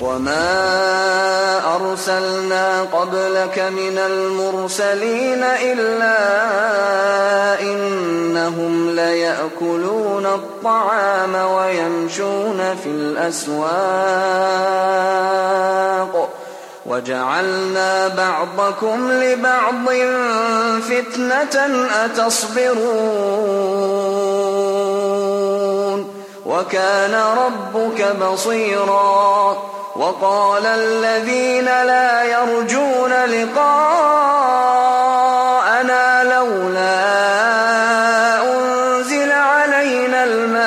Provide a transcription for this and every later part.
وما أرسلنا قبلك من المرسلين إلا إنهم ليأكلون الطعام ويمشون في الأسواق وجعلنا بعضكم لبعض فتنة أتصبرون وكان ربك بصيرا. وقال الذين لا يرجون لقاءنا لولا أنزل علينا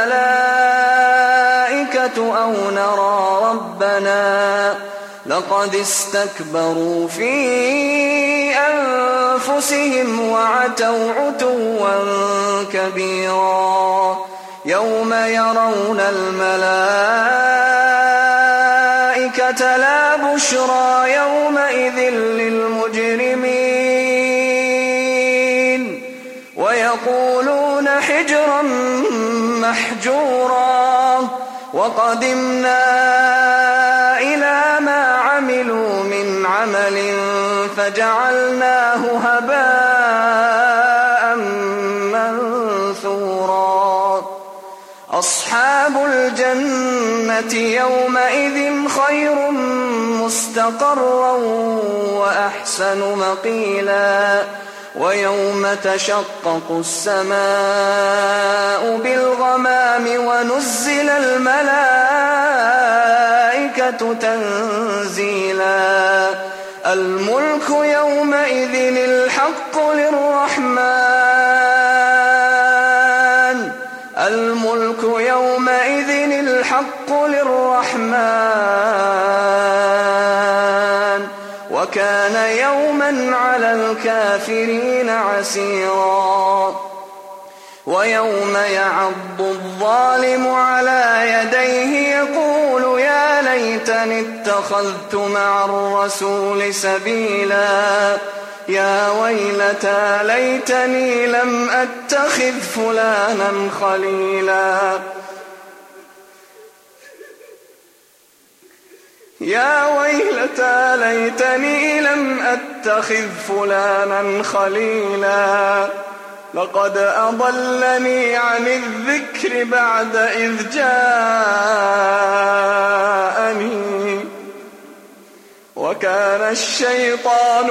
الملائكة أو نرى ربنا لقد استكبروا في أنفسهم وعتوا عتوا كبيرا. يوم يرون الملائكة لا بشرى يومئذ للمجرمين ويقولون حجرا محجورا. وقدمنا إلى ما عملوا من عمل فجعلناه هباء منثورا. أصحاب الجنة يومئذ خير مستقرا وأحسن مقيلا. ويوم تشقق السماء بالغمام ونزل الملائكة تنزيلا. الملك يومئذ الحق للرحمن الملك يومئذ الحق للرحمن وكان يوما على الكافرين عسيرا. ويوم يعض الظالم على يديه يقول يا ليتني اتخذت مع الرسول سبيلا. يا ويلتى ليتني لم أتخذ فلانا خليلا. يا ويلتى ليتني لم أتخذ فلانا خليلا. لقد أضلني عن الذكر بعد إذ جاءني وكان الشيطان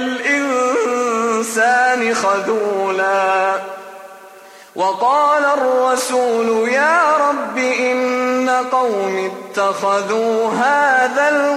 للإنسان خذولا. وقال الرسول يا رب إن قوم اتخذوا هذا